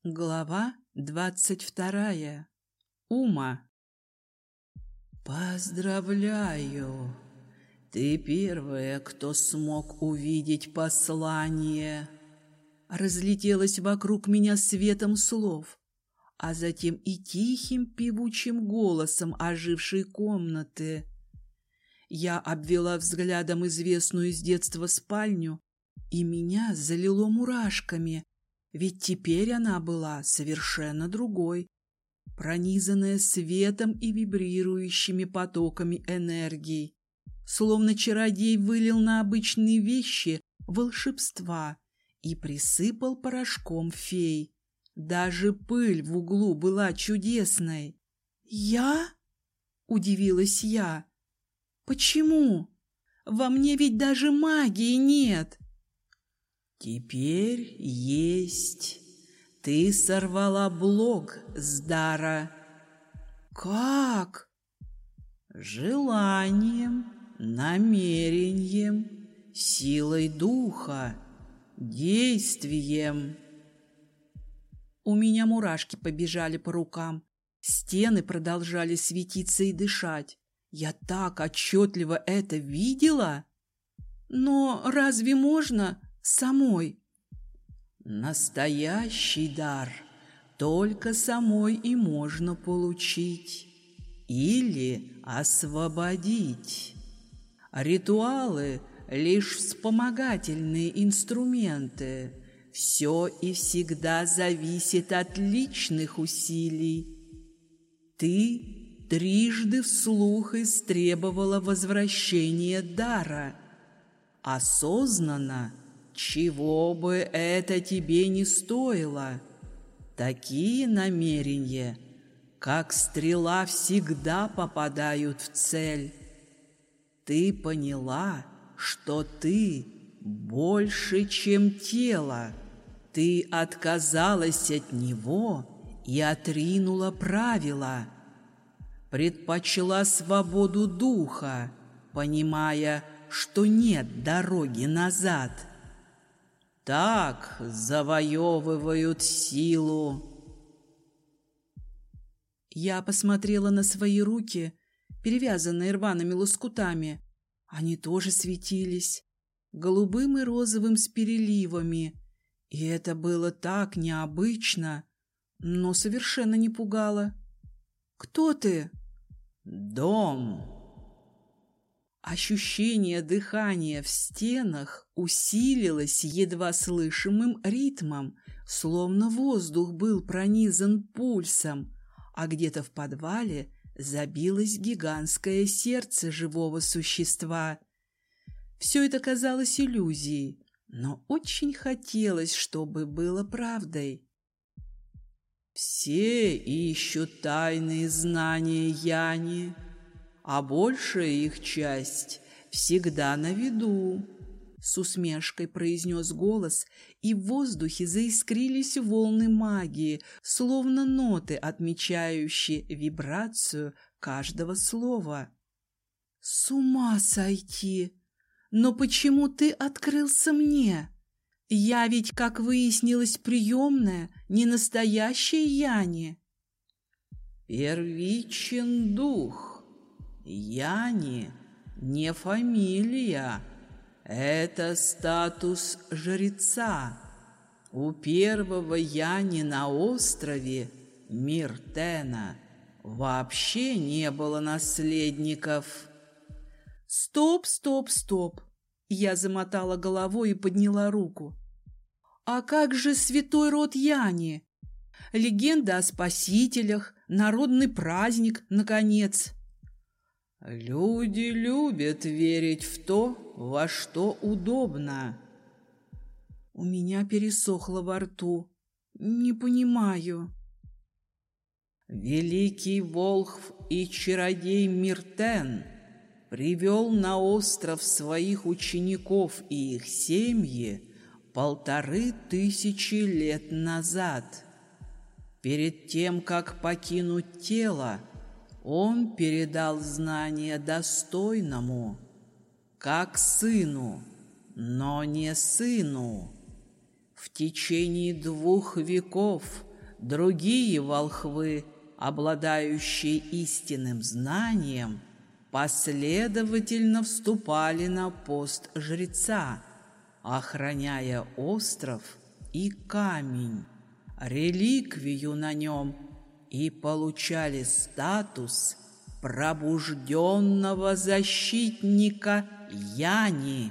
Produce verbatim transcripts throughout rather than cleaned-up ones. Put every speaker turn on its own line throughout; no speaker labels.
Глава двадцать вторая. Ума. Поздравляю! Ты первая, кто смог увидеть послание. Разлетелось вокруг меня светом слов, а затем и тихим певучим голосом ожившей комнаты. Я обвела взглядом известную с детства спальню, и меня залило мурашками. Ведь теперь она была совершенно другой, пронизанная светом и вибрирующими потоками энергии. Словно чародей вылил на обычные вещи волшебства и присыпал порошком фей. Даже пыль в углу была чудесной. «Я?» — удивилась я. «Почему? Во мне ведь даже магии нет!» «Теперь есть. Ты сорвала блок с дара». «Как?» «Желанием, намерением, силой духа, действием». У меня мурашки побежали по рукам. Стены продолжали светиться и дышать. Я так отчетливо это видела. Но разве можно самой? Настоящий дар только самой и можно получить или освободить. Ритуалы — лишь вспомогательные инструменты. Все и всегда зависит от личных усилий. Ты трижды вслух истребовала возвращения дара. Осознанно, чего бы это тебе не стоило. Такие намерения, как стрела, всегда попадают в цель. Ты поняла, что ты больше, чем тело. Ты отказалась от него и отринула правила. Предпочла свободу духа, понимая, что нет дороги назад. Так завоевывают силу. Я посмотрела на свои руки, перевязанные рваными лоскутами. Они тоже светились, голубым и розовым с переливами. И это было так необычно, но совершенно не пугало. «Кто ты?» «Дом». Ощущение дыхания в стенах усилилось едва слышимым ритмом, словно воздух был пронизан пульсом, а где-то в подвале забилось гигантское сердце живого существа. Все это казалось иллюзией, но очень хотелось, чтобы было правдой. Все ищут тайные знания Яни, а большая их часть всегда на виду, — с усмешкой произнес голос, и в воздухе заискрились волны магии, словно ноты, отмечающие вибрацию каждого слова. «С ума сойти! Но почему ты открылся мне? Я ведь, как выяснилось, приемная, не настоящая Яни». «Первичен дух. Яни не фамилия, это статус жреца. У первого Яни на острове, Миртена, вообще не было наследников». «Стоп, стоп, стоп!» Я замотала головой и подняла руку. «А как же святой род Яни? Легенда о спасителях, народный праздник, наконец». «Люди любят верить в то, во что удобно». У меня пересохло во рту. «Не понимаю». Великий волхв и чародей Миртен привел на остров своих учеников и их семьи полторы тысячи лет назад. Перед тем, как покинуть тело, он передал знания достойному, как сыну, но не сыну. В течение двух веков Другие волхвы, обладающие истинным знанием, последовательно вступали на пост жреца, охраняя остров и камень, реликвию на нем, и получали статус пробужденного защитника Яни.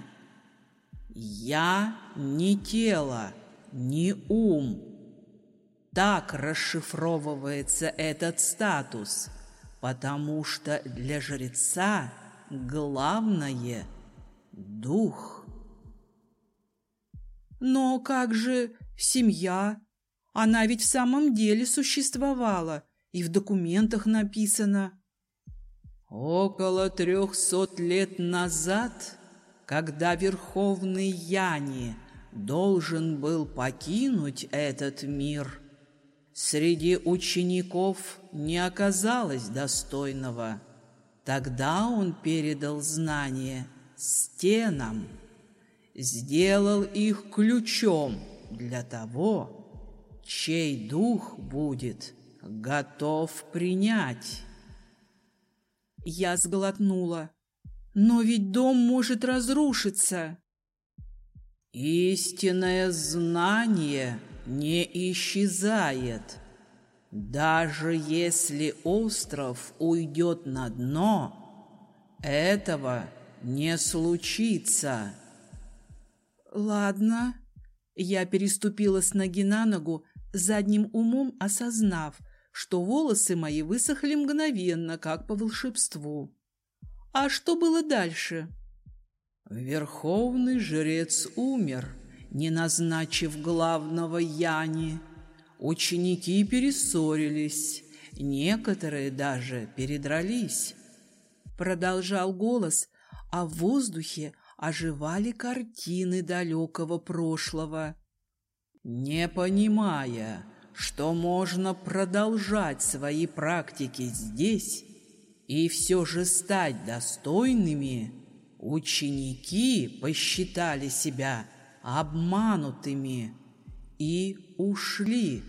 Я не тело, не ум. Так расшифровывается этот статус, потому что для жреца главное – дух. Но как же семья? Она ведь в самом деле существовала, и в документах написано. Около трехсот лет назад, когда Верховный Яни должен был покинуть этот мир, среди учеников не оказалось достойного. Тогда он передал знания стенам, сделал их ключом для того, чей дух будет готов принять. Я сглотнула. Но ведь дом может разрушиться. Истинное знание не исчезает. Даже если остров уйдет на дно, этого не случится. Ладно. Я переступила с ноги на ногу, задним умом осознав, что волосы мои высохли мгновенно, как по волшебству. А что было дальше? Верховный жрец умер, не назначив главного Яни. Ученики перессорились, некоторые даже передрались. Продолжал голос, а в воздухе оживали картины далекого прошлого. Не понимая, что можно продолжать свои практики здесь и все же стать достойными, ученики посчитали себя обманутыми и ушли.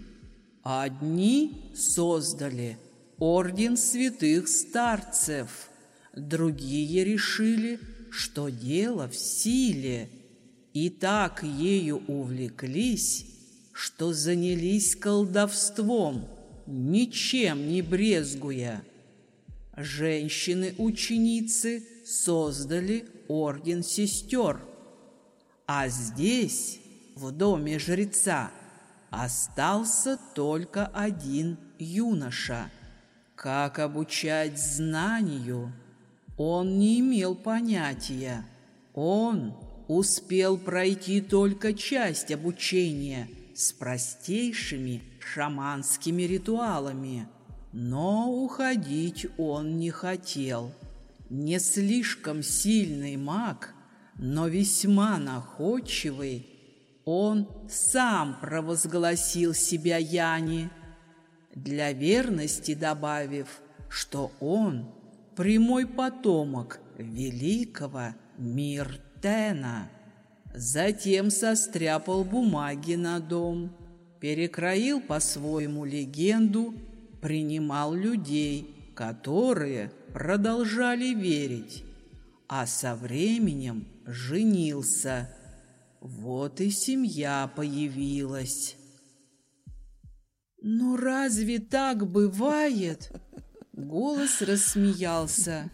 Одни создали орден святых старцев, другие решили, что дело в силе, и так ею увлеклись, что занялись колдовством, ничем не брезгуя. Женщины-ученицы создали орден сестер, а здесь, в доме жреца, остался только один юноша. Как обучать знанию? Он не имел понятия. Он успел пройти только часть обучения с простейшими шаманскими ритуалами, но уходить он не хотел. Не слишком сильный маг, но весьма находчивый, он сам провозгласил себя Яни, для верности добавив, что он прямой потомок великого Миртена. Затем состряпал бумаги на дом, перекроил по-своему легенду, принимал людей, которые продолжали верить, а со временем женился. Вот и семья появилась. «Ну разве так бывает?» Голос рассмеялся.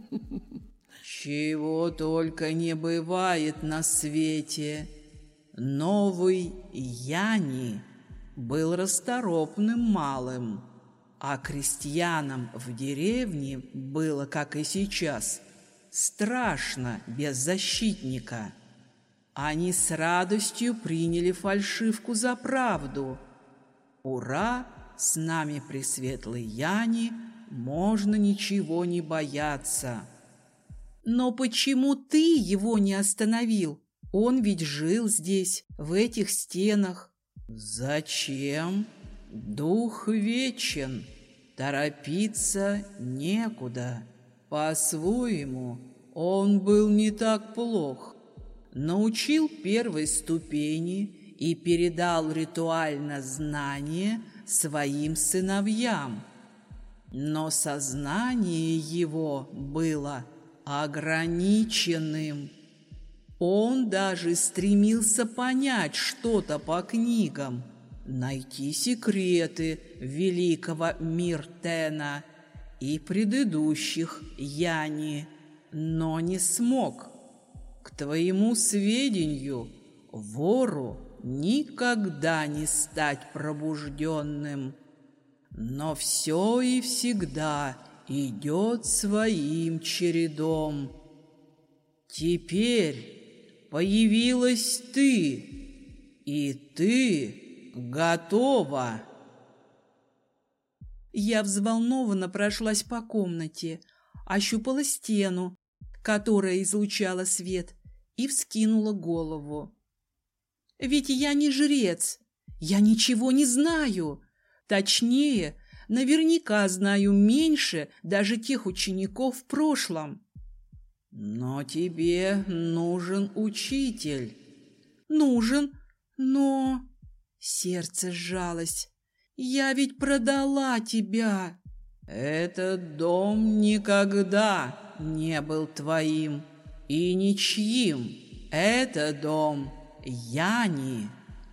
«Чего только не бывает на свете. Новый Яни был расторопным малым, а крестьянам в деревне было, как и сейчас, страшно без защитника. Они с радостью приняли фальшивку за правду. Ура, с нами пресветлый Яни, можно ничего не бояться». «Но почему ты его не остановил? Он ведь жил здесь, в этих стенах». «Зачем? Дух вечен, торопиться некуда. По-своему, он был не так плох. Научил первой ступени и передал ритуально знание своим сыновьям. Но сознание его было ограниченным. Он даже стремился понять что-то по книгам, найти секреты великого Миртена и предыдущих Яни, но не смог. К твоему сведению, вору никогда не стать пробужденным, но все и всегда идет своим чередом. Теперь появилась ты, и ты готова. Я взволнованно прошлась по комнате, ощупала стену, которая излучала свет, и вскинула голову. Ведь я не жрец, я ничего не знаю. Точнее, наверняка знаю меньше даже тех учеников в прошлом. Но тебе нужен учитель. Нужен, но... Сердце сжалось. Я ведь продала тебя. Этот дом никогда не был твоим и ничьим. Это дом Яни,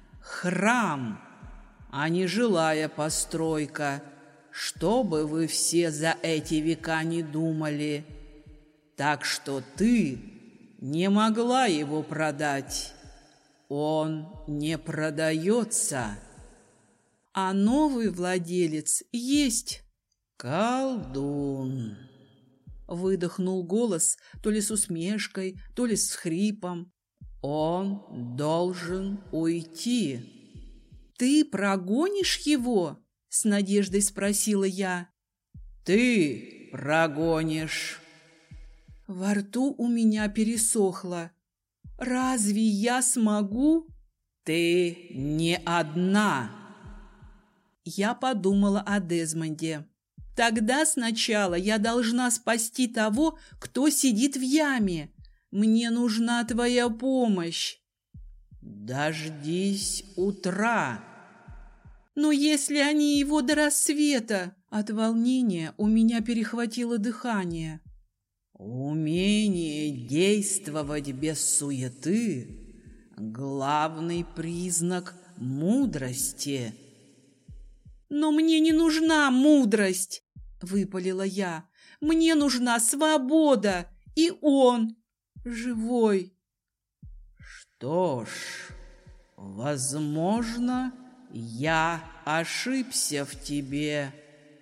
храм, а не жилая постройка, что бы вы все за эти века не думали. Так что ты не могла его продать. Он не продается. А новый владелец есть. Колдун. Выдохнул голос, то ли с усмешкой, то ли с хрипом. Он должен уйти. «Ты прогонишь его?» — с надеждой спросила я. «Ты прогонишь». Во рту у меня пересохло. «Разве я смогу?» «Ты не одна». Я подумала о Дезмонде. «Тогда сначала я должна спасти того, кто сидит в яме. Мне нужна твоя помощь». «Дождись утра». «Но если они его до рассвета?» От волнения у меня перехватило дыхание. «Умение действовать без суеты — главный признак мудрости». «Но мне не нужна мудрость!» — выпалила я. «Мне нужна свобода, и он живой». «Что ж, возможно, я ошибся в тебе».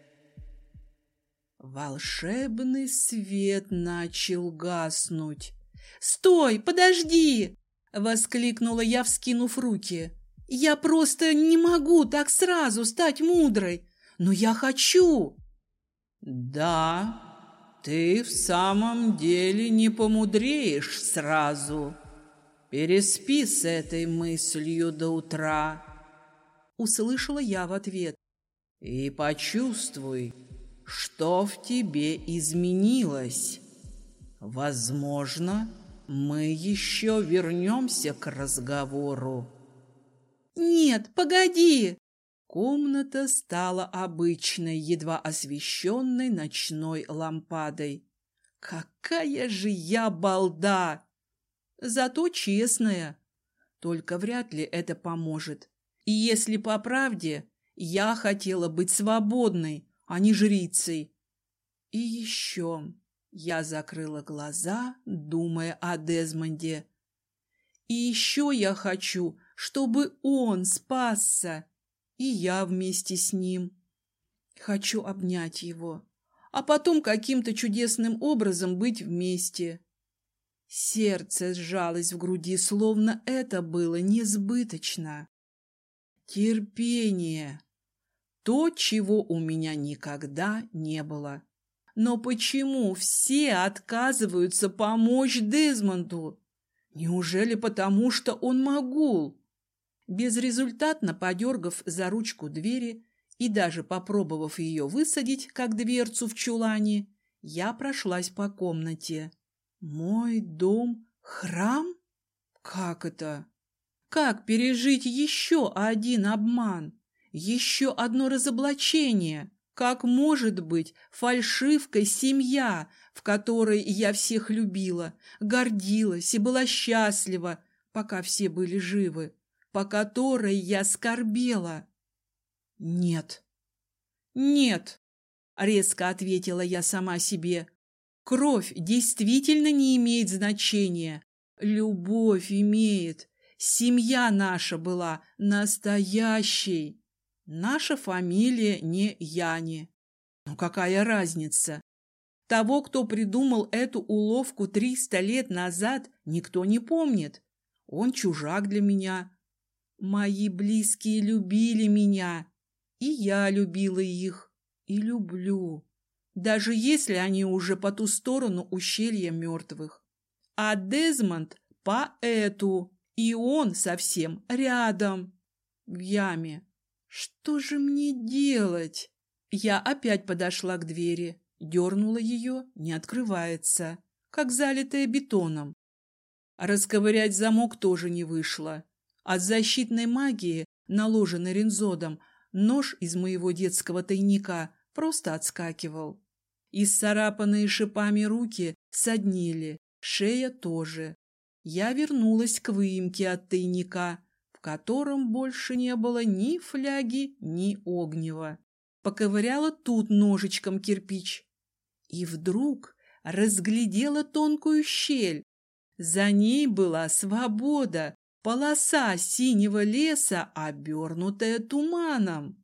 Волшебный свет начал гаснуть. «Стой, подожди!» — воскликнула я, вскинув руки. «Я просто не могу так сразу стать мудрой, но я хочу!» «Да, ты в самом деле не помудреешь сразу. Переспи с этой мыслью до утра», — услышала я в ответ. «И почувствуй, что в тебе изменилось. Возможно, мы еще вернемся к разговору». «Нет, погоди!» Комната стала обычной, едва освещенной ночной лампадой. «Какая же я балда! Зато честная. Только вряд ли это поможет. И если по правде, я хотела быть свободной, а не жрицей. И еще я закрыла глаза, думая о Дезмонде. И еще я хочу, чтобы он спасся, и я вместе с ним. Хочу обнять его, а потом каким-то чудесным образом быть вместе. Сердце сжалось в груди, словно это было несбыточно. Терпение. То, чего у меня никогда не было. Но почему все отказываются помочь Дезмонду? Неужели потому, что он могул? Безрезультатно подергав за ручку двери и даже попробовав ее высадить, как дверцу в чулане, я прошлась по комнате. Мой дом — храм? Как это? Как пережить еще один обман? Еще одно разоблачение? Как может быть фальшивкой семья, в которой я всех любила, гордилась и была счастлива, пока все были живы, по которой я скорбела? Нет, нет, резко ответила я сама себе. Кровь действительно не имеет значения. Любовь имеет. Семья наша была настоящей. Наша фамилия не Яни. Но какая разница? Того, кто придумал эту уловку триста лет назад, никто не помнит. Он чужак для меня. Мои близкие любили меня, и я любила их, и люблю, даже если они уже по ту сторону ущелья мертвых. А Дезмонд по эту, и он совсем рядом, в яме. Что же мне делать? Я опять подошла к двери, дернула ее, не открывается, как залитая бетоном. Расковырять замок тоже не вышло. От защитной магии, наложенной Рензодом, нож из моего детского тайника просто отскакивал. Исцарапанные шипами руки соднили, шея тоже. Я вернулась к выемке от тайника, в котором больше не было ни фляги, ни огнева. Поковыряла тут ножичком кирпич. И вдруг разглядела тонкую щель. За ней была свобода, полоса синего леса, обернутая туманом.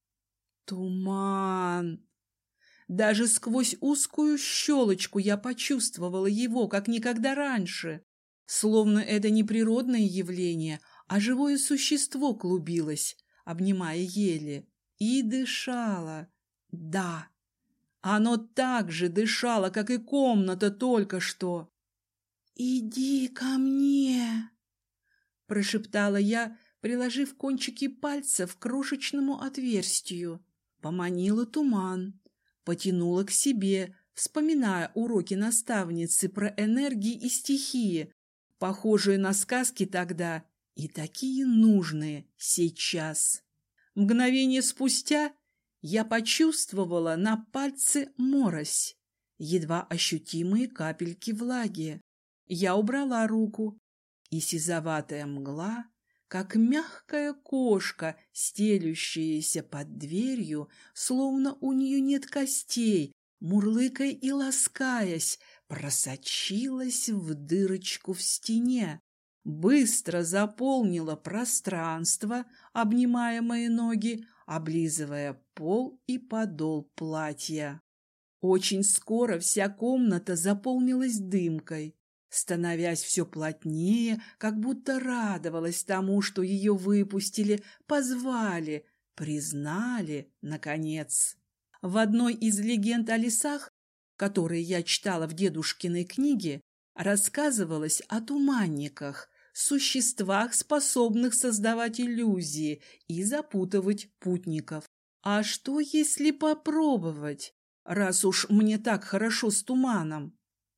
Туман! Даже сквозь узкую щелочку я почувствовала его, как никогда раньше. Словно это не природное явление, а живое существо клубилось, обнимая ели, и дышало. Да, оно так же дышало, как и комната только что. «Иди ко мне!» — прошептала я, приложив кончики пальцев к крошечному отверстию. Поманила туман, потянула к себе, вспоминая уроки наставницы про энергии и стихии, похожие на сказки тогда и такие нужные сейчас. Мгновение спустя я почувствовала на пальце морось, едва ощутимые капельки влаги. Я убрала руку, и сизоватая мгла, как мягкая кошка, стелющаяся под дверью, словно у нее нет костей, мурлыкая и ласкаясь, просочилась в дырочку в стене, быстро заполнила пространство, обнимая мои ноги, облизывая пол и подол платья. Очень скоро вся комната заполнилась дымкой, становясь все плотнее, как будто радовалась тому, что ее выпустили, позвали, признали, наконец. В одной из легенд о лесах, которые я читала в дедушкиной книге, рассказывалось о туманниках, существах, способных создавать иллюзии и запутывать путников. А что, если попробовать, раз уж мне так хорошо с туманом?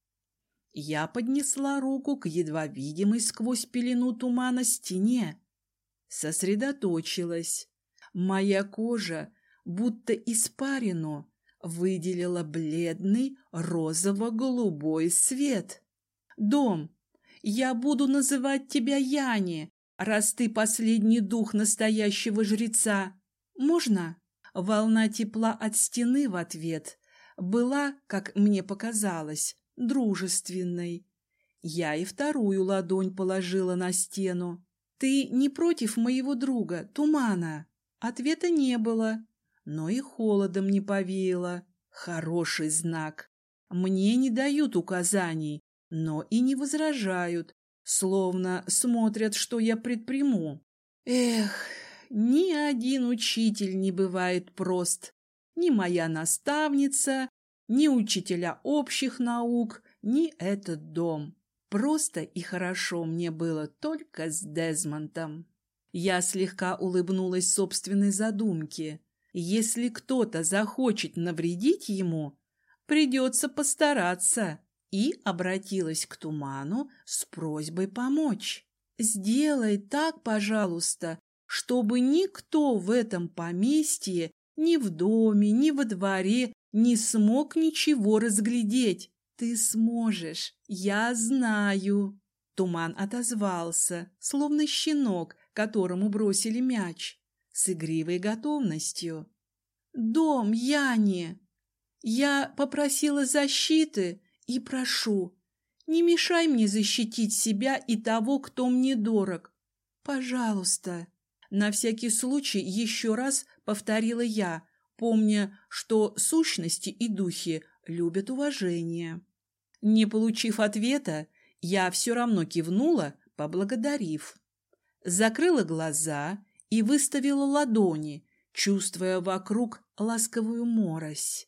Я поднесла руку к едва видимой сквозь пелену тумана стене. Сосредоточилась. Моя кожа, будто испарину, выделила бледный розово-голубой свет. «Дом, я буду называть тебя Яни, раз ты последний дух настоящего жреца. Можно?» Волна тепла от стены в ответ была, как мне показалось, дружественной. Я и вторую ладонь положила на стену. «Ты не против моего друга, Тумана?» Ответа не было, но и холодом не повеяло. Хороший знак. Мне не дают указаний, но и не возражают, словно смотрят, что я предприму. Эх, ни один учитель не бывает прост. Ни моя наставница, ни учителя общих наук, ни этот дом. Просто и хорошо мне было только с Дезмондом. Я слегка улыбнулась собственной задумке. Если кто-то захочет навредить ему, придется постараться. И обратилась к Туману с просьбой помочь. Сделай так, пожалуйста, чтобы никто в этом поместье ни в доме, ни во дворе не смог ничего разглядеть. Ты сможешь, я знаю. Туман отозвался, словно щенок, которому бросили мяч, с игривой готовностью. Дом, Яне! Я попросила защиты и прошу, не мешай мне защитить себя и того, кто мне дорог. Пожалуйста. На всякий случай еще раз повторила я, помня, что сущности и духи любят уважение. Не получив ответа, я все равно кивнула, поблагодарив. Закрыла глаза и выставила ладони, чувствуя вокруг ласковую морось.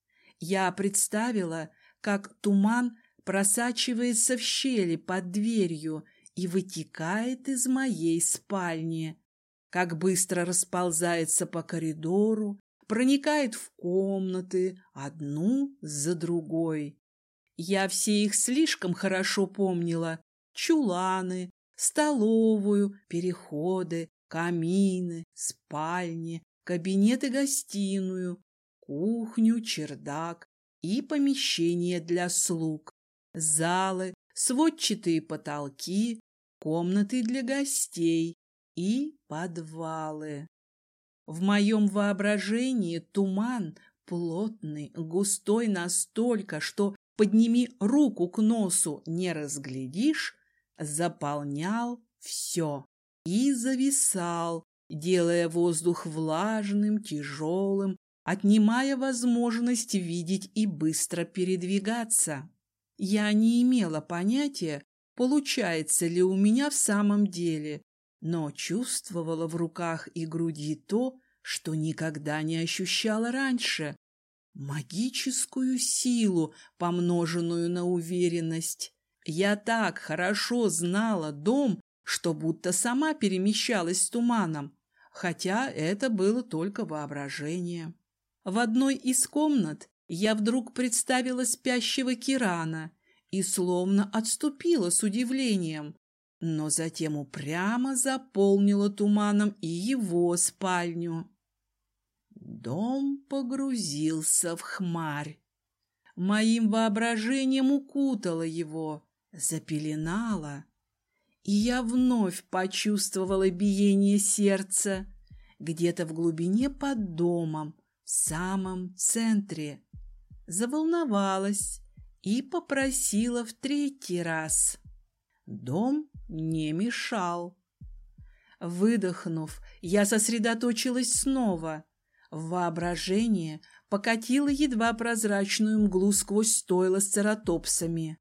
Я представила, как туман просачивается в щели под дверью и вытекает из моей спальни, как быстро расползается по коридору, проникает в комнаты одну за другой. Я все их слишком хорошо помнила: чуланы, столовую, переходы, камины, спальни, кабинет и гостиную, кухню, чердак и помещения для слуг, залы, сводчатые потолки, комнаты для гостей и подвалы. В моем воображении туман, плотный, густой настолько, что подними руку к носу, не разглядишь, заполнял все и зависал, делая воздух влажным, тяжелым, отнимая возможность видеть и быстро передвигаться. Я не имела понятия, получается ли у меня в самом деле, но чувствовала в руках и груди то, что никогда не ощущала раньше. Магическую силу, помноженную на уверенность. Я так хорошо знала дом, что будто сама перемещалась с туманом, хотя это было только воображение. В одной из комнат я вдруг представила спящего Кирана и словно отступила с удивлением, но затем упрямо заполнила туманом и его спальню. Дом погрузился в хмарь. Моим воображением укутало его, запеленало, и я вновь почувствовала биение сердца где-то в глубине под домом, в самом центре. Заволновалась и попросила в третий раз. Дом не мешал. Выдохнув, я сосредоточилась снова. В воображение покатила едва прозрачную мглу сквозь стойла с цератопсами.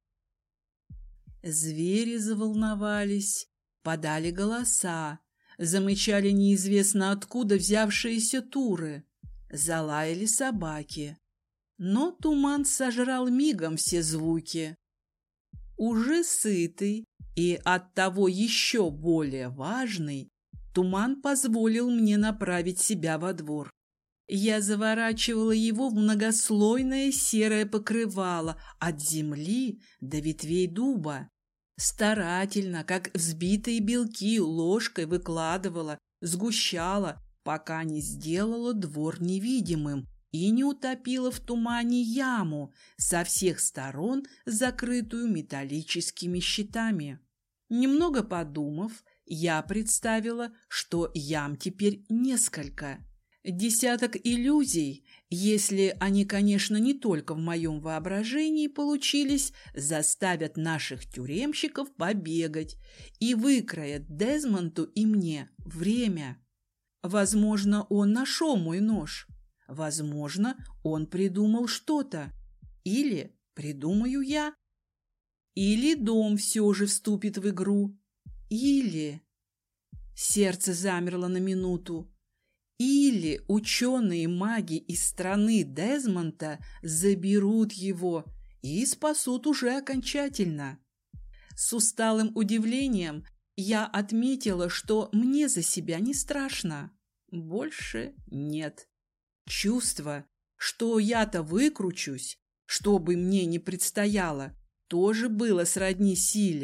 Звери заволновались, подали голоса, замычали неизвестно откуда взявшиеся туры, залаяли собаки. Но туман сожрал мигом все звуки. Уже сытый и оттого еще более важный, туман позволил мне направить себя во двор. Я заворачивала его в многослойное серое покрывало от земли до ветвей дуба. Старательно, как взбитые белки, ложкой выкладывала, сгущала, пока не сделала двор невидимым и не утопила в тумане яму, со всех сторон закрытую металлическими щитами. Немного подумав, я представила, что ям теперь несколько. Десяток иллюзий, если они, конечно, не только в моем воображении получились, заставят наших тюремщиков побегать и выкроят Дезмонду и мне время. Возможно, он нашел мой нож. Возможно, он придумал что-то. Или придумаю я. Или дом все же вступит в игру. Или... Сердце замерло на минуту. Или ученые-маги из страны Дезмонда заберут его и спасут уже окончательно. С усталым удивлением я отметила, что мне за себя не страшно. Больше нет. Чувство, что я-то выкручусь, что бы мне ни предстояло, тоже было сродни силе.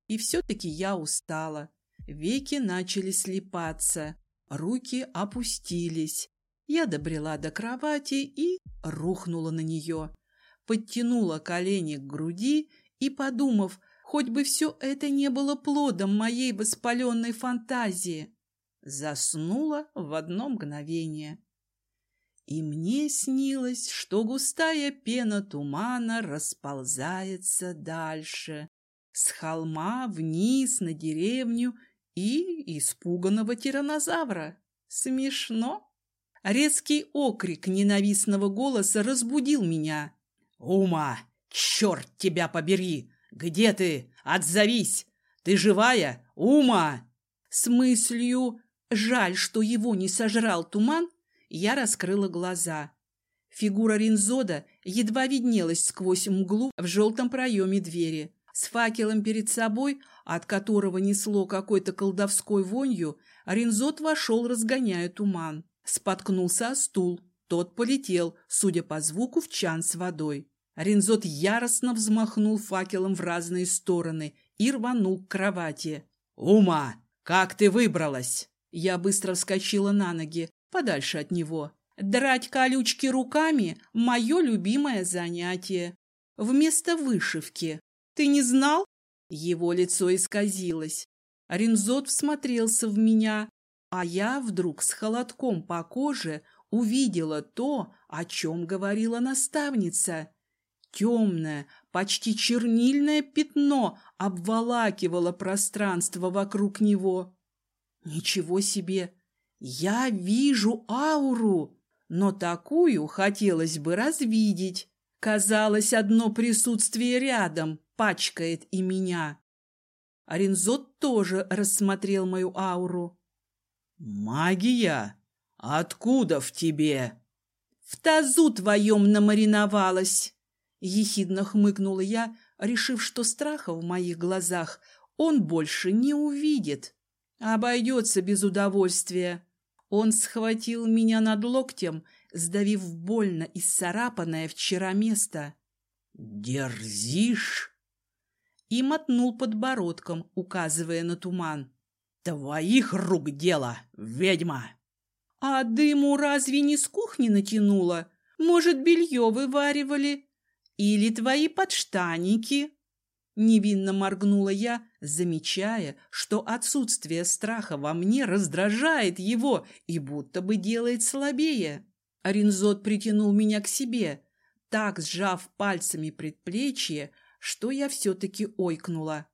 И все-таки я устала. Веки начали слипаться, руки опустились. Я добрела до кровати и рухнула на нее. Подтянула колени к груди и, подумав, хоть бы все это не было плодом моей воспаленной фантазии, заснула в одно мгновение. И мне снилось, что густая пена тумана расползается дальше, с холма вниз на деревню и испуганного тираннозавра. Смешно. Резкий окрик ненавистного голоса разбудил меня. «Ума, черт тебя побери! Где ты? Отзовись! Ты живая? Ума!» С мыслью «жаль, что его не сожрал туман», я раскрыла глаза. Фигура Ринзода едва виднелась сквозь мглу в желтом проеме двери. С факелом перед собой, от которого несло какой-то колдовской вонью, Ринзод вошел, разгоняя туман. Споткнулся о стул. Тот полетел, судя по звуку, в чан с водой. Ринзод яростно взмахнул факелом в разные стороны и рванул к кровати. «Ума, как ты выбралась?» Я быстро вскочила на ноги, подальше от него. Драть колючки руками – мое любимое занятие. Вместо вышивки. Ты не знал? Его лицо исказилось. Ринзод всмотрелся в меня, а я вдруг с холодком по коже увидела то, о чем говорила наставница. Темное, почти чернильное пятно обволакивало пространство вокруг него. Ничего себе! Я вижу ауру, но такую хотелось бы развидеть. Казалось, одно присутствие рядом пачкает и меня. Ринзод тоже рассмотрел мою ауру. «Магия? Откуда в тебе?» «В тазу твоем намариновалась!» Ехидно хмыкнула я, решив, что страха в моих глазах он больше не увидит. Обойдется без удовольствия. Он схватил меня над локтем, сдавив больно исцарапанное вчера место. «Дерзишь?» И мотнул подбородком, указывая на туман. «Твоих рук дело, ведьма!» «А дыму разве не с кухни натянуло? Может, белье вываривали? Или твои подштанники?» Невинно моргнула я, замечая, что отсутствие страха во мне раздражает его и будто бы делает слабее. Ринзод притянул меня к себе, так сжав пальцами предплечье, что я все-таки ойкнула.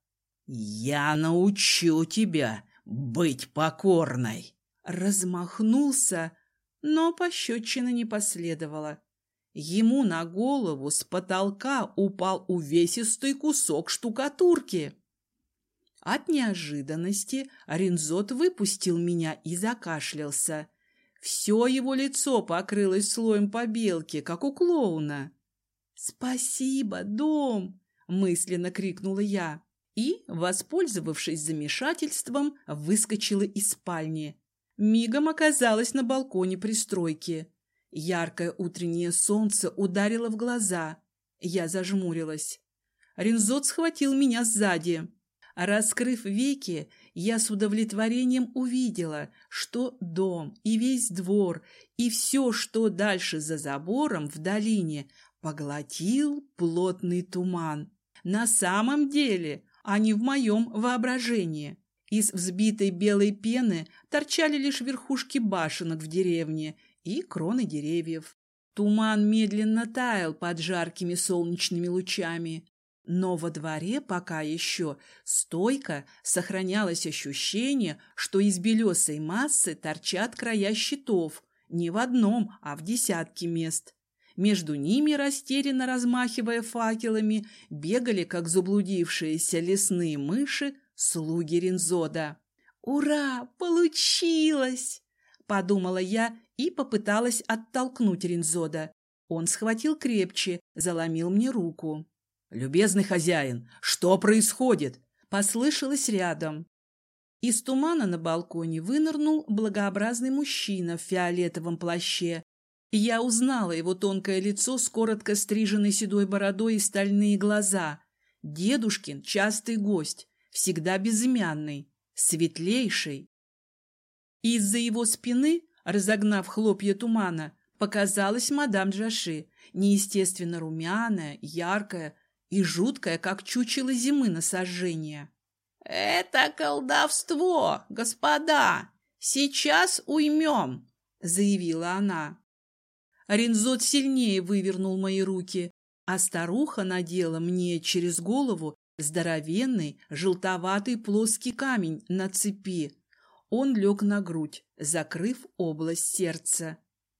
«Я научу тебя быть покорной!» Размахнулся, но пощечина не последовало. Ему на голову с потолка упал увесистый кусок штукатурки. От неожиданности Ринзод выпустил меня и закашлялся. Все его лицо покрылось слоем побелки, как у клоуна. «Спасибо, дом!» – мысленно крикнула я и, воспользовавшись замешательством, выскочила из спальни. Мигом оказалась на балконе пристройки. Яркое утреннее солнце ударило в глаза. Я зажмурилась. Ринзод схватил меня сзади. Раскрыв веки, я с удовлетворением увидела, что дом и весь двор, и все, что дальше за забором в долине, поглотил плотный туман. На самом деле, а не в моем воображении. Из взбитой белой пены торчали лишь верхушки башенок в деревне и кроны деревьев. Туман медленно таял под жаркими солнечными лучами, но во дворе пока еще стойко сохранялось ощущение, что из белесой массы торчат края щитов не в одном, а в десятке мест. Между ними, растерянно размахивая факелами, бегали, как заблудившиеся лесные мыши, слуги Ринзода. «Ура! Получилось!» – подумала я и попыталась оттолкнуть Ринзода. Он схватил крепче, заломил мне руку. «Любезный хозяин, что происходит?» – послышалось рядом. Из тумана на балконе вынырнул благообразный мужчина в фиолетовом плаще. Я узнала его тонкое лицо с коротко стриженной седой бородой и стальные глаза. Дедушкин частый гость. всегда безымянный, светлейший. Из-за его спины, разогнав хлопья тумана, показалась мадам Джаши, неестественно румяная, яркая и жуткая, как чучело зимы на сожжение. «Это колдовство, господа! Сейчас уймем!» — заявила она. Ринзот сильнее вывернул мои руки, а старуха надела мне через голову здоровенный желтоватый плоский камень на цепи. Он лег на грудь, закрыв область сердца.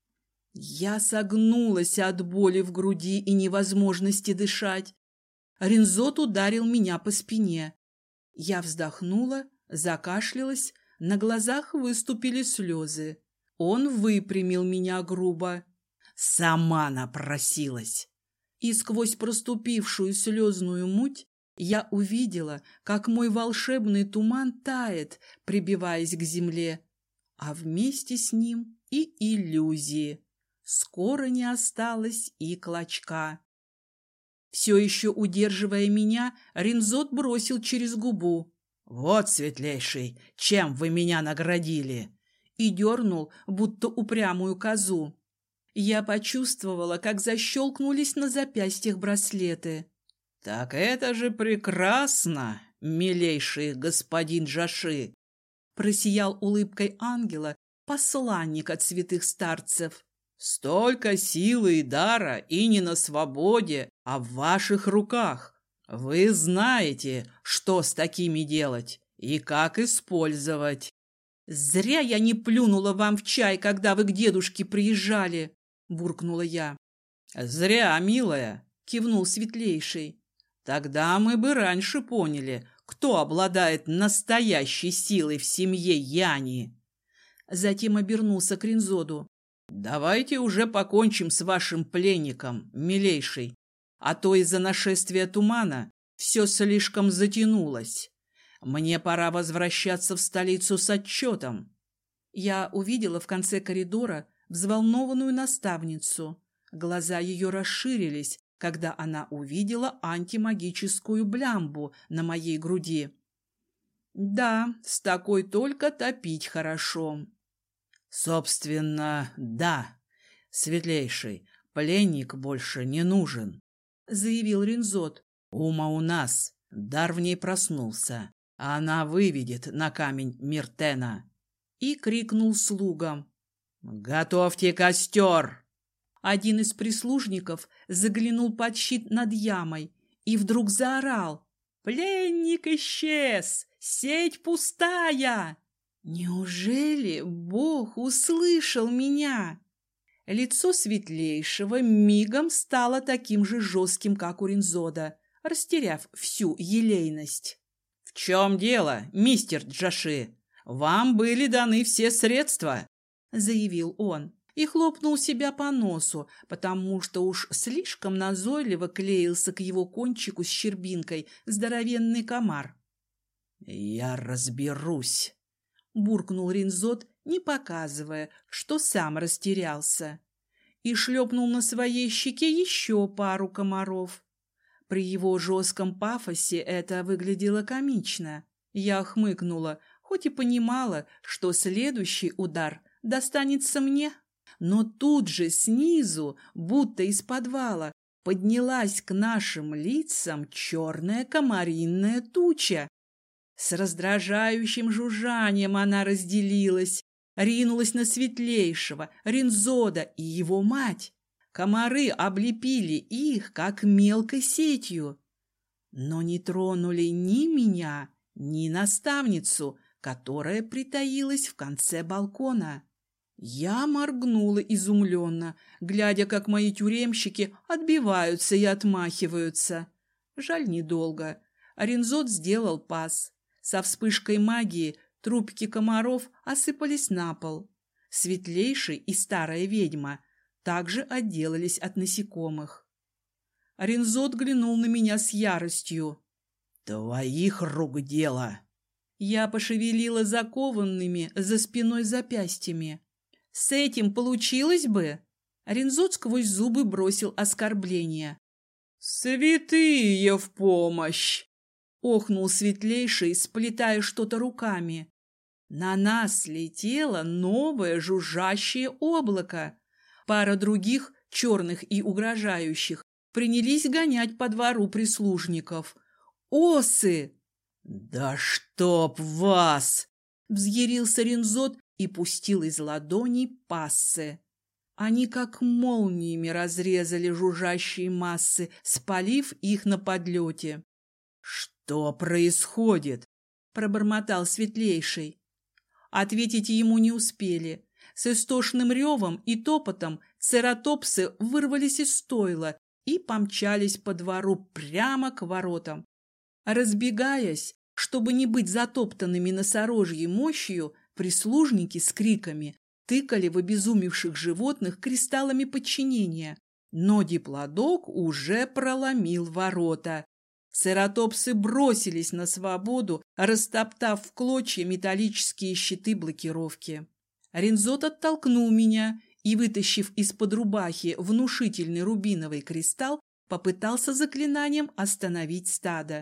Я согнулась от боли в груди и невозможности дышать. Ринзот ударил меня по спине. Я вздохнула, закашлялась, на глазах выступили слезы. Он выпрямил меня грубо. Сама напросилась. И сквозь проступившую слезную муть я увидела, как мой волшебный туман тает, прибиваясь к земле, а вместе с ним и иллюзии. Скоро не осталось и клочка. Все еще удерживая меня, Ринзот бросил через губу. «Вот, светлейший, чем вы меня наградили!» И дернул, будто упрямую козу. Я почувствовала, как защелкнулись на запястьях браслеты. «Так это же прекрасно, милейший господин Джаши!» Просиял улыбкой ангела посланник от святых старцев. «Столько силы и дара и не на свободе, а в ваших руках. Вы знаете, что с такими делать и как использовать». «Зря я не плюнула вам в чай, когда вы к дедушке приезжали!» — буркнула я. «Зря, милая!» — кивнул светлейший. «Тогда мы бы раньше поняли, кто обладает настоящей силой в семье Яни». Затем обернулся к Ринзоду. «Давайте уже покончим с вашим пленником, милейший, а то из-за нашествия тумана все слишком затянулось. Мне пора возвращаться в столицу с отчетом». Я увидела в конце коридора взволнованную наставницу. Глаза ее расширились, когда она увидела антимагическую блямбу на моей груди. Да, с такой только топить хорошо. Собственно, да, светлейший, пленник больше не нужен, заявил Ринзот. Ума у нас, дар в ней проснулся, а она выведет на камень Миртена. И крикнул слугам. «Готовьте костер!» Один из прислужников заглянул под щит над ямой и вдруг заорал. «Пленник исчез! Сеть пустая!» Неужели Бог услышал меня? Лицо светлейшего мигом стало таким же жестким, как у Ринзода, растеряв всю елейность. «В чем дело, мистер Джаши? Вам были даны все средства!» — заявил он. И хлопнул себя по носу, потому что уж слишком назойливо клеился к его кончику с щербинкой здоровенный комар. «Я разберусь», — буркнул Ринзот, не показывая, что сам растерялся, и шлепнул на своей щеке еще пару комаров. При его жестком пафосе это выглядело комично. Я хмыкнула, хоть и понимала, что следующий удар достанется мне. Но тут же снизу, будто из подвала, поднялась к нашим лицам черная комаринная туча. С раздражающим жужжанием она разделилась, ринулась на светлейшего, Ринзода и его мать. Комары облепили их, как мелкой сетью, но не тронули ни меня, ни наставницу, которая притаилась в конце балкона. Я моргнула изумленно, глядя, как мои тюремщики отбиваются и отмахиваются. Жаль, недолго. Ринзот сделал пас. Со вспышкой магии трупики комаров осыпались на пол. Светлейший и старая ведьма также отделались от насекомых. Ринзот глянул на меня с яростью. «Твоих рук дело!» Я пошевелила закованными за спиной запястьями. «С этим получилось бы?» Ринзот сквозь зубы бросил оскорбление. «Святые в помощь!» охнул светлейший, сплетая что-то руками. На нас летело новое жужжащее облако. Пара других, черных и угрожающих, принялись гонять по двору прислужников. Осы! «Да чтоб вас!» — взъярился Ринзот и пустил из ладоней пассы. Они как молниями разрезали жужжащие массы, спалив их на подлете. «Что происходит?» — пробормотал светлейший. Ответить ему не успели. С истошным ревом и топотом цератопсы вырвались из стойла и помчались по двору прямо к воротам. Разбегаясь, чтобы не быть затоптанными носорожьей мощью, прислужники с криками тыкали в обезумевших животных кристаллами подчинения, но диплодок уже проломил ворота. Цератопсы бросились на свободу, растоптав в клочья металлические щиты блокировки. Ринзот оттолкнул меня и, вытащив из-под рубахи внушительный рубиновый кристалл, попытался заклинанием остановить стадо.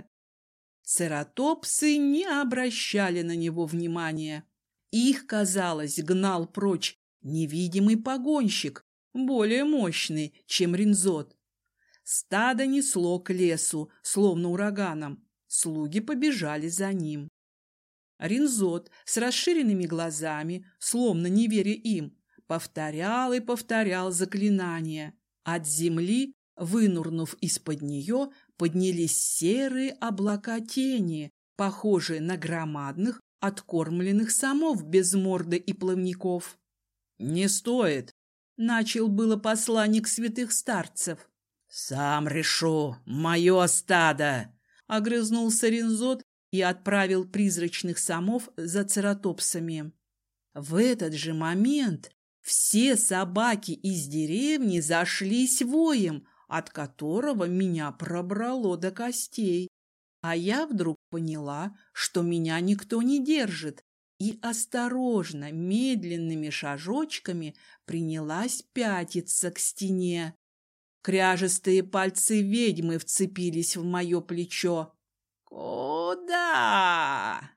Цератопсы не обращали на него внимания. Их, казалось, гнал прочь невидимый погонщик, более мощный, чем Ринзот. Стадо несло к лесу, словно ураганом. Слуги побежали за ним. Ринзот с расширенными глазами, словно не веря им, повторял и повторял заклинание. От земли, вынурнув из-под нее, поднялись серые облака тени, похожие на громадных, откормленных самов без морды и плавников. «Не стоит!» — начал было посланник святых старцев. «Сам решу, мое стадо!» — огрызнулся Ринзот и отправил призрачных самов за цератопсами. В этот же момент все собаки из деревни зашлись воем, от которого меня пробрало до костей. А я вдруг поняла, что меня никто не держит, и осторожно, медленными шажочками принялась пятиться к стене. Кряжестые пальцы ведьмы вцепились в мое плечо. «Куда?»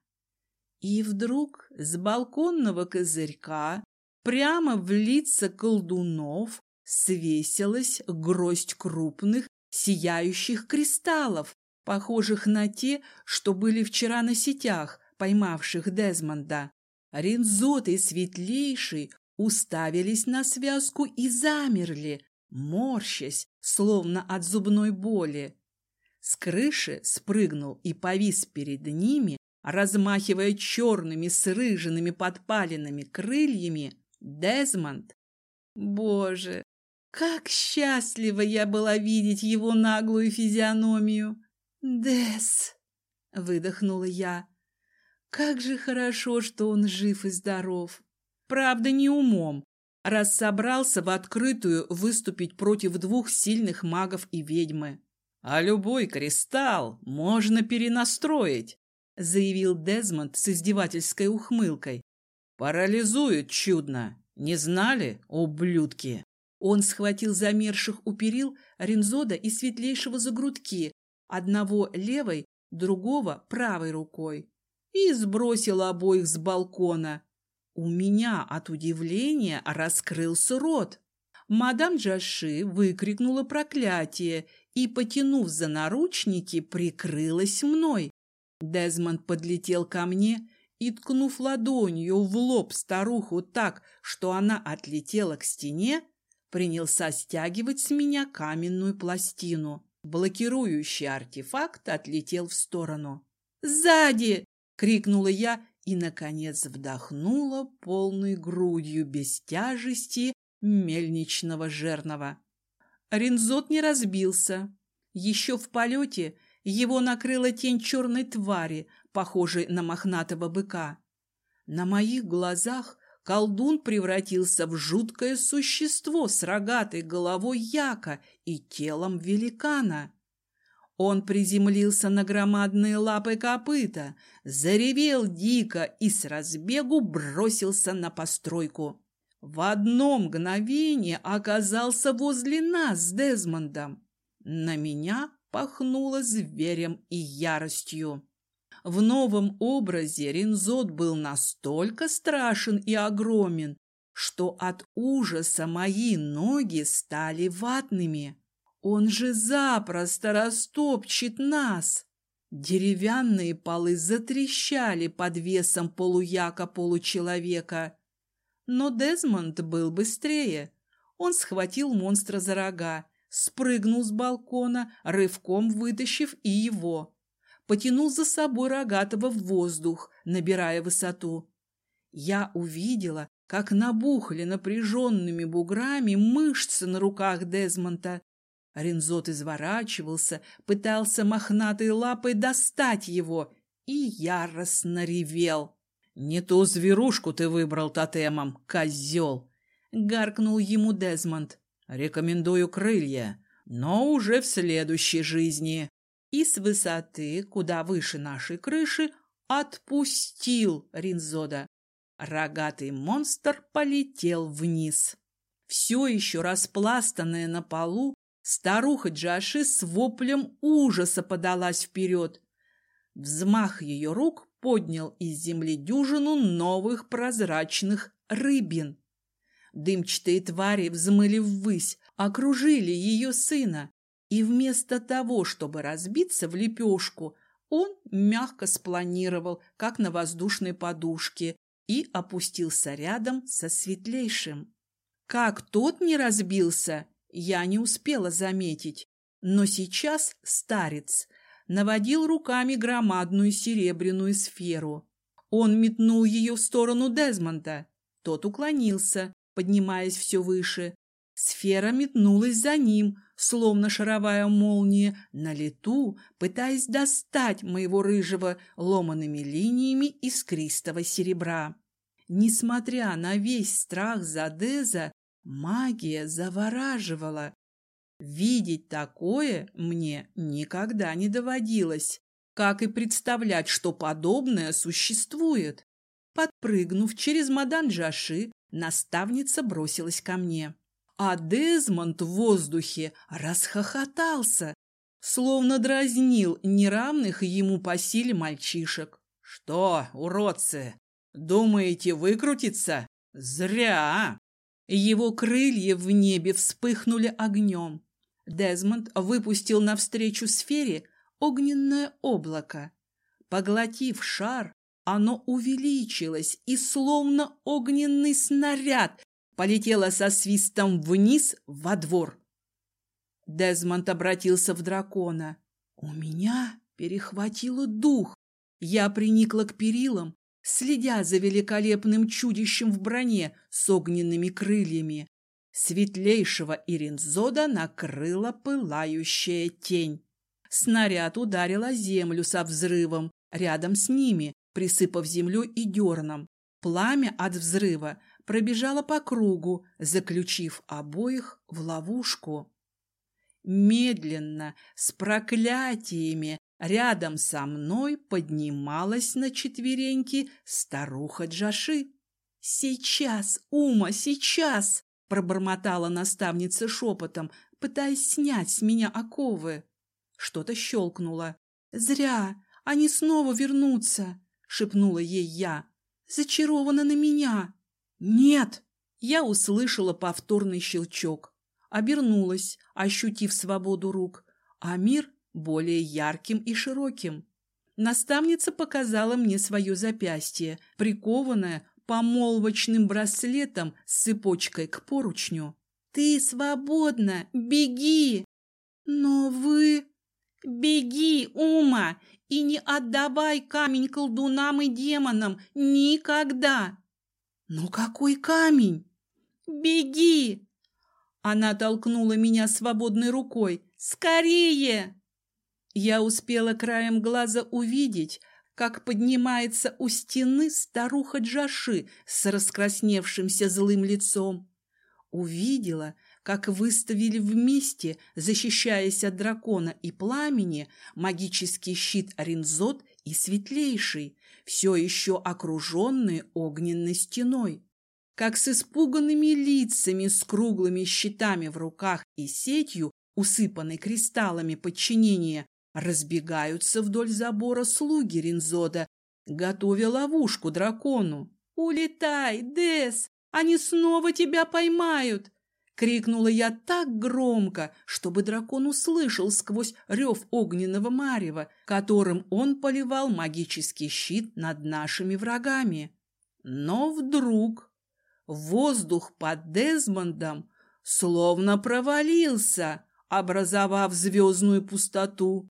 И вдруг с балконного козырька прямо в лица колдунов свесилась гроздь крупных сияющих кристаллов, похожих на те, что были вчера на сетях, поймавших Дезмонда. Ринзот и Светлейший уставились на связку и замерли, морщась, словно от зубной боли. С крыши спрыгнул и повис перед ними, размахивая черными с рыжими подпаленными крыльями, Дезмонд. Боже, как счастлива я была видеть его наглую физиономию! «Дез!» — выдохнула я. «Как же хорошо, что он жив и здоров! Правда, не умом, раз собрался в открытую выступить против двух сильных магов и ведьмы. А любой кристалл можно перенастроить», — заявил Дезмонд с издевательской ухмылкой. «Парализует чудно. Не знали, ублюдки?» Он схватил замерших у перил Ринзода и Светлейшего за грудки, одного левой, другого правой рукой, и сбросил обоих с балкона. У меня от удивления раскрылся рот. Мадам Джаши выкрикнула проклятие и, потянув за наручники, прикрылась мной. Дезмонд подлетел ко мне и, ткнув ладонью в лоб старуху так, что она отлетела к стене, принялся стягивать с меня каменную пластину. Блокирующий артефакт отлетел в сторону. «Сзади!» — крикнула я и, наконец, вдохнула полной грудью без тяжести мельничного жернова. Ринзот не разбился. Еще в полете его накрыла тень черной твари, похожей на мохнатого быка. На моих глазах колдун превратился в жуткое существо с рогатой головой яка и телом великана. Он приземлился на громадные лапы копыта, заревел дико и с разбегу бросился на постройку. В одно мгновение оказался возле нас с Дезмондом. На меня пахнуло зверем и яростью. В новом образе Ринзот был настолько страшен и огромен, что от ужаса мои ноги стали ватными. Он же запросто растопчет нас. Деревянные полы затрещали под весом полуяка-получеловека. Но Дезмонд был быстрее. Он схватил монстра за рога, спрыгнул с балкона, рывком вытащив и его. Потянул за собой рогатого в воздух, набирая высоту. Я увидела, как набухли напряженными буграми мышцы на руках Дезмонда. Ринзот изворачивался, пытался мохнатой лапой достать его и яростно ревел. «Не ту зверушку ты выбрал тотемом, козел!» — гаркнул ему Дезмонд. «Рекомендую крылья, но уже в следующей жизни». И с высоты, куда выше нашей крыши, отпустил Ринзода. Рогатый монстр полетел вниз. Все еще распластанная на полу, старуха Джаши с воплем ужаса подалась вперед. Взмах ее рук поднял из земли дюжину новых прозрачных рыбин. Дымчатые твари взмыли ввысь, окружили ее сына, и вместо того, чтобы разбиться в лепешку, он мягко спланировал, как на воздушной подушке, и опустился рядом со Светлейшим. Как тот не разбился, я не успела заметить, но сейчас старец наводил руками громадную серебряную сферу. Он метнул ее в сторону Дезмонда. Тот уклонился, поднимаясь все выше. Сфера метнулась за ним, словно шаровая молния, на лету, пытаясь достать моего рыжего ломаными линиями искристого серебра. Несмотря на весь страх за Деза, магия завораживала. Видеть такое мне никогда не доводилось, как и представлять, что подобное существует. Подпрыгнув через мадам Джаши, наставница бросилась ко мне. А Дезмонд в воздухе расхохотался, словно дразнил неравных ему по силе мальчишек. «Что, уродцы, думаете выкрутиться? Зря!» Его крылья в небе вспыхнули огнем. Дезмонд выпустил навстречу сфере огненное облако. Поглотив шар, оно увеличилось и, словно огненный снаряд, полетело со свистом вниз во двор. Дезмонд обратился в дракона. У меня перехватило дух. Я приникла к перилам, следя за великолепным чудищем в броне с огненными крыльями. Светлейшего Иринзода накрыла пылающая тень. Снаряд ударил о землю со взрывом рядом с ними, присыпав землей и дерном. Пламя от взрыва пробежало по кругу, заключив обоих в ловушку. Медленно, с проклятиями, рядом со мной поднималась на четвереньки старуха Джаши. «Сейчас, Ума, сейчас!» – пробормотала наставница шепотом, пытаясь снять с меня оковы. Что-то щелкнуло. «Зря! Они снова вернутся!» – шепнула ей я. «Зачарована на меня!» «Нет!» Я услышала повторный щелчок. Обернулась, ощутив свободу рук, а мир более ярким и широким. Наставница показала мне свое запястье, прикованное помолвочным браслетом с цепочкой к поручню. «Ты свободна! Беги!» «Но вы...» «Беги, Ума, и не отдавай камень колдунам и демонам! Никогда!» «Но какой камень?» «Беги!» Она толкнула меня свободной рукой. «Скорее!» Я успела краем глаза увидеть, как поднимается у стены старуха Джаши с раскрасневшимся злым лицом. Увидела, как выставили вместе, защищаясь от дракона и пламени, магический щит Ринзот и Светлейший, все еще окруженные огненной стеной. Как с испуганными лицами, с круглыми щитами в руках и сетью усыпанной кристаллами подчинения, разбегаются вдоль забора слуги Ринзода, готовя ловушку дракону. «Улетай, Дес! Они снова тебя поймают!» — крикнула я так громко, чтобы дракон услышал сквозь рев огненного марева, которым он поливал магический щит над нашими врагами. Но вдруг воздух под Десмондом словно провалился, образовав звездную пустоту.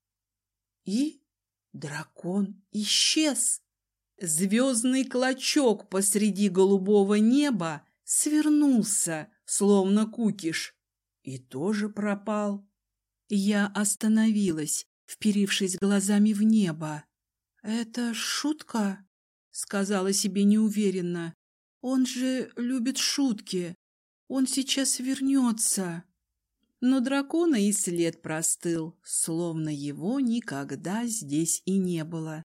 И дракон исчез. Звездный клочок посреди голубого неба свернулся, словно кукиш, и тоже пропал. Я остановилась, вперившись глазами в небо. «Это шутка?» — сказала себе неуверенно. «Он же любит шутки. Он сейчас вернется». Но дракона и след простыл, словно его никогда здесь и не было.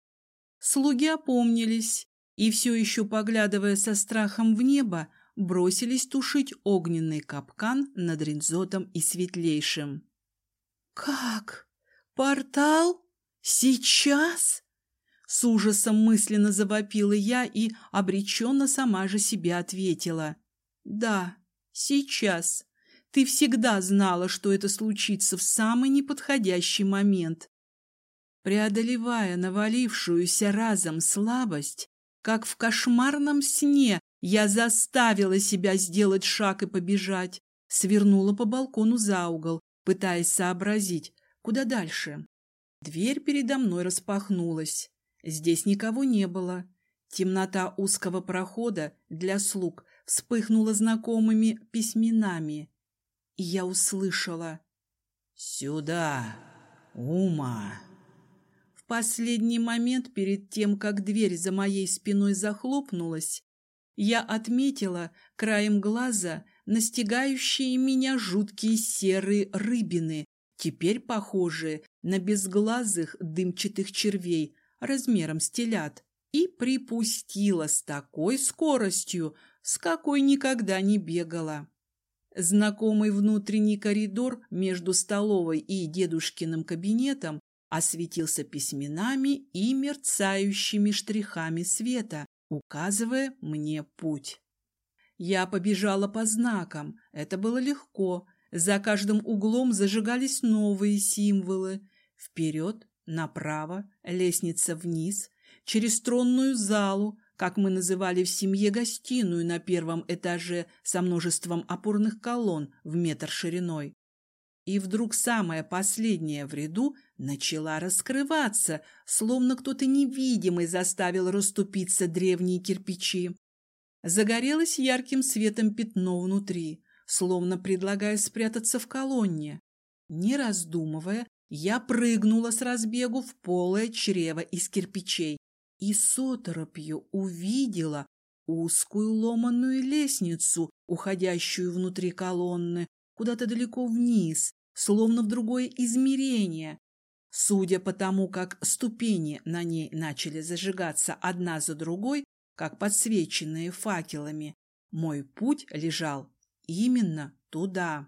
Слуги опомнились и, все еще поглядывая со страхом в небо, бросились тушить огненный капкан над Ринзотом и Светлейшим. «Как? Портал? Сейчас?» С ужасом мысленно завопила я и обреченно сама же себе ответила. «Да, сейчас. Ты всегда знала, что это случится в самый неподходящий момент». Преодолевая навалившуюся разом слабость, как в кошмарном сне, я заставила себя сделать шаг и побежать, свернула по балкону за угол, пытаясь сообразить, куда дальше. Дверь передо мной распахнулась. Здесь никого не было. Темнота узкого прохода для слуг вспыхнула знакомыми письменами. И я услышала: «Сюда, Ума!» В последний момент, перед тем, как дверь за моей спиной захлопнулась, я отметила краем глаза настигающие меня жуткие серые рыбины, теперь похожие на безглазых дымчатых червей размером с телят, и припустила с такой скоростью, с какой никогда не бегала. Знакомый внутренний коридор между столовой и дедушкиным кабинетом осветился письменами и мерцающими штрихами света, указывая мне путь. Я побежала по знакам. Это было легко. За каждым углом зажигались новые символы. Вперед, направо, лестница вниз, через тронную залу, как мы называли в семье гостиную на первом этаже со множеством опорных колонн в метр шириной. И вдруг самая последняя в ряду начала раскрываться, словно кто-то невидимый заставил расступиться древние кирпичи. Загорелось ярким светом пятно внутри, словно предлагая спрятаться в колонне. Не раздумывая, я прыгнула с разбегу в полое чрево из кирпичей и с оторопью увидела узкую ломаную лестницу, уходящую внутри колонны, куда-то далеко вниз, словно в другое измерение. Судя по тому, как ступени на ней начали зажигаться одна за другой, как подсвеченные факелами, мой путь лежал именно туда.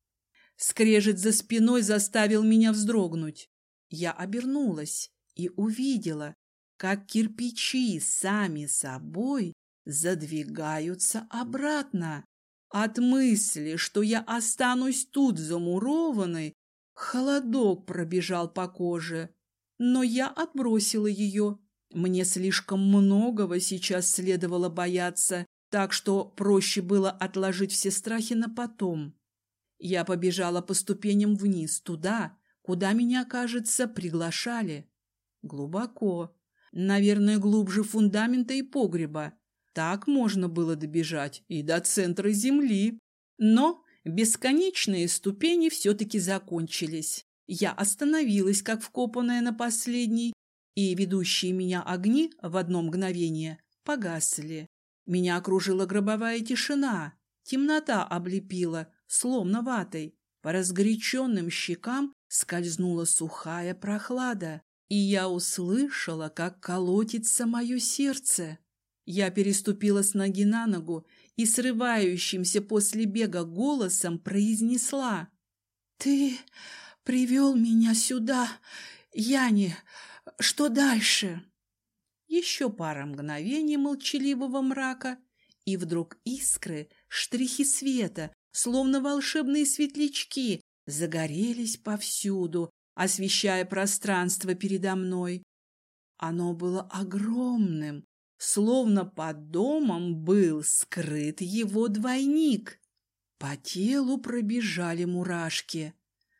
Скрежет за спиной заставил меня вздрогнуть. Я обернулась и увидела, как кирпичи сами собой задвигаются обратно. От мысли, что я останусь тут замурованной, холодок пробежал по коже. Но я отбросила ее. Мне слишком многого сейчас следовало бояться, так что проще было отложить все страхи на потом. Я побежала по ступеням вниз, туда, куда меня, кажется, приглашали. Глубоко. Наверное, глубже фундамента и погреба. Так можно было добежать и до центра земли. Но бесконечные ступени все-таки закончились. Я остановилась, как вкопанная на последней, и ведущие меня огни в одно мгновение погасли. Меня окружила гробовая тишина. Темнота облепила, словно ватой. По разгоряченным щекам скользнула сухая прохлада, и я услышала, как колотится мое сердце. Я переступила с ноги на ногу и срывающимся после бега голосом произнесла: «Ты привел меня сюда, Яни. Что дальше?» Еще пара мгновений молчаливого мрака, и вдруг искры, штрихи света, словно волшебные светлячки, загорелись повсюду, освещая пространство передо мной. Оно было огромным, словно под домом был скрыт его двойник. По телу пробежали мурашки.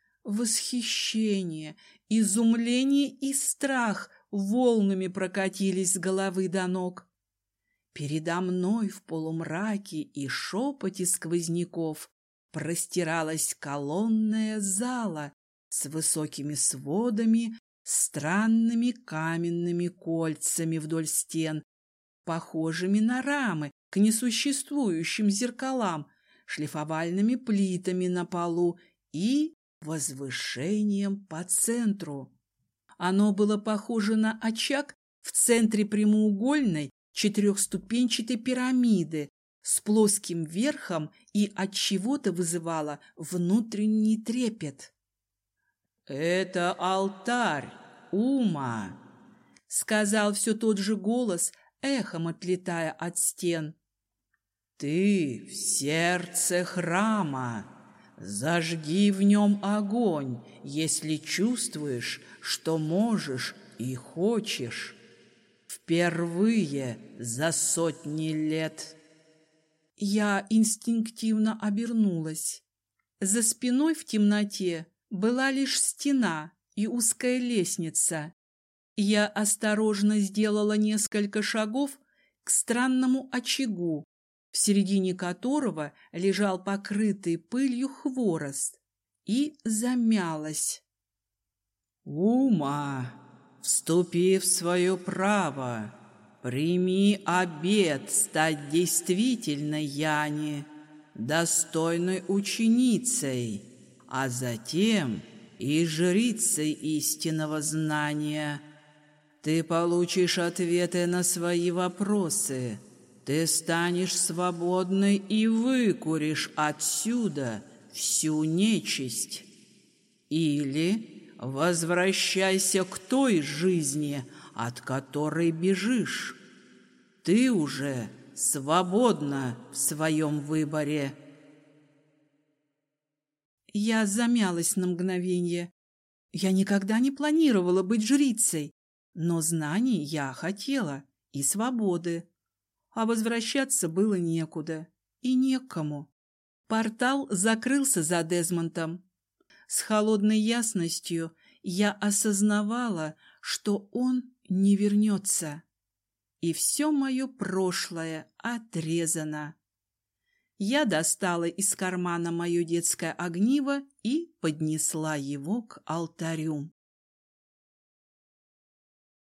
Восхищение, изумление и страх волнами прокатились с головы до ног. Передо мной в полумраке и шепоте сквозняков простиралась колонная зала с высокими сводами, странными каменными кольцами вдоль стен, похожими на рамы к несуществующим зеркалам, шлифовальными плитами на полу и возвышением по центру. Оно было похоже на очаг в центре прямоугольной четырехступенчатой пирамиды с плоским верхом и от чего-то вызывало внутренний трепет. «Это алтарь Ума», — сказал все тот же голос, эхом отлетая от стен. «Ты в сердце храма. Зажги в нем огонь, если чувствуешь, что можешь и хочешь. Впервые за сотни лет». Я инстинктивно обернулась. За спиной в темноте была лишь стена и узкая лестница. Я осторожно сделала несколько шагов к странному очагу, в середине которого лежал покрытый пылью хворост, и замялась. «Ума, вступи в свое право, прими обет стать действительной Яни, достойной ученицей, а затем и жрицей истинного знания. Ты получишь ответы на свои вопросы. Ты станешь свободной и выкуришь отсюда всю нечисть. Или возвращайся к той жизни, от которой бежишь. Ты уже свободна в своем выборе». Я замялась на мгновение. Я никогда не планировала быть жрицей, но знаний я хотела и свободы. А возвращаться было некуда и некому. Портал закрылся за Дезмондом. С холодной ясностью я осознавала, что он не вернется, и все мое прошлое отрезано. Я достала из кармана мое детское огниво и поднесла его к алтарю.